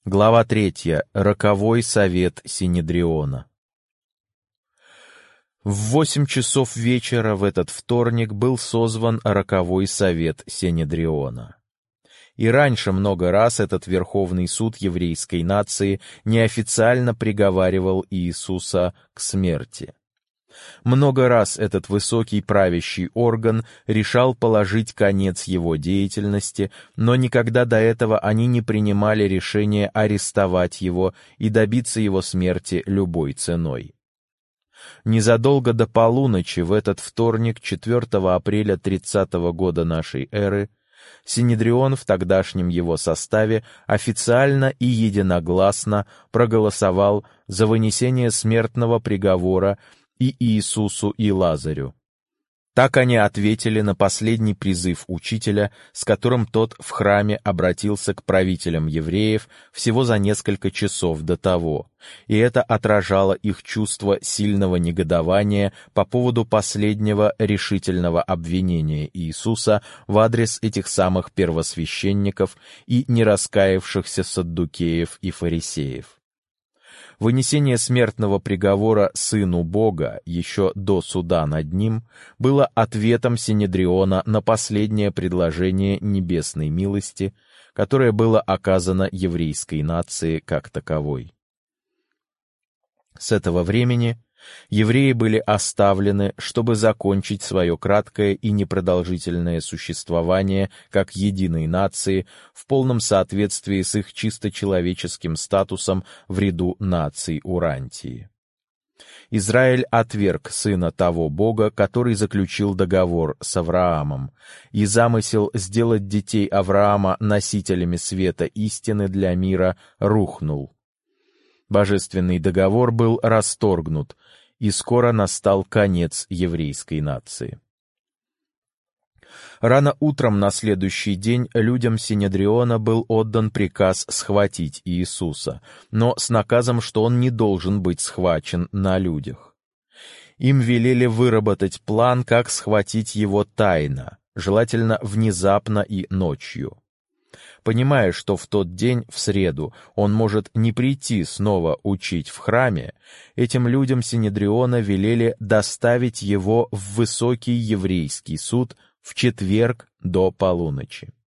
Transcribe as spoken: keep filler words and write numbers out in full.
Глава третья. Роковой совет Синедриона. В восемь часов вечера в этот вторник был созван роковой совет Синедриона. И раньше много раз этот Верховный суд еврейской нации неофициально приговаривал Иисуса к смерти. Много раз этот высокий правящий орган решал положить конец его деятельности, но никогда до этого они не принимали решение арестовать его и добиться его смерти любой ценой. Незадолго до полуночи в этот вторник, четвёртого апреля тридцатого года нашей эры, Синедрион в тогдашнем его составе официально и единогласно проголосовал за вынесение смертного приговора и Иисусу, и Лазарю. Так они ответили на последний призыв учителя, с которым тот в храме обратился к правителям евреев всего за несколько часов до того, и это отражало их чувство сильного негодования по поводу последнего решительного обвинения Иисуса в адрес этих самых первосвященников и нераскаявшихся саддукеев и фарисеев. Вынесение смертного приговора Сыну Бога еще до суда над Ним было ответом Синедриона на последнее предложение небесной милости, которое было оказано еврейской нации как таковой. С этого времени евреи были оставлены, чтобы закончить свое краткое и непродолжительное существование как единой нации в полном соответствии с их чисто человеческим статусом в ряду наций Урантии. Израиль отверг сына того Бога, который заключил договор с Авраамом, и замысел сделать детей Авраама носителями света истины для мира рухнул. Божественный договор был расторгнут, и скоро настал конец еврейской нации. Рано утром на следующий день людям Синедриона был отдан приказ схватить Иисуса, но с наказом, что он не должен быть схвачен на людях. Им велели выработать план, как схватить его тайно, желательно внезапно и ночью. Понимая, что в тот день, в среду, он может не прийти снова учить в храме, этим людям Синедриона велели доставить его в высокий еврейский суд в четверг до полуночи.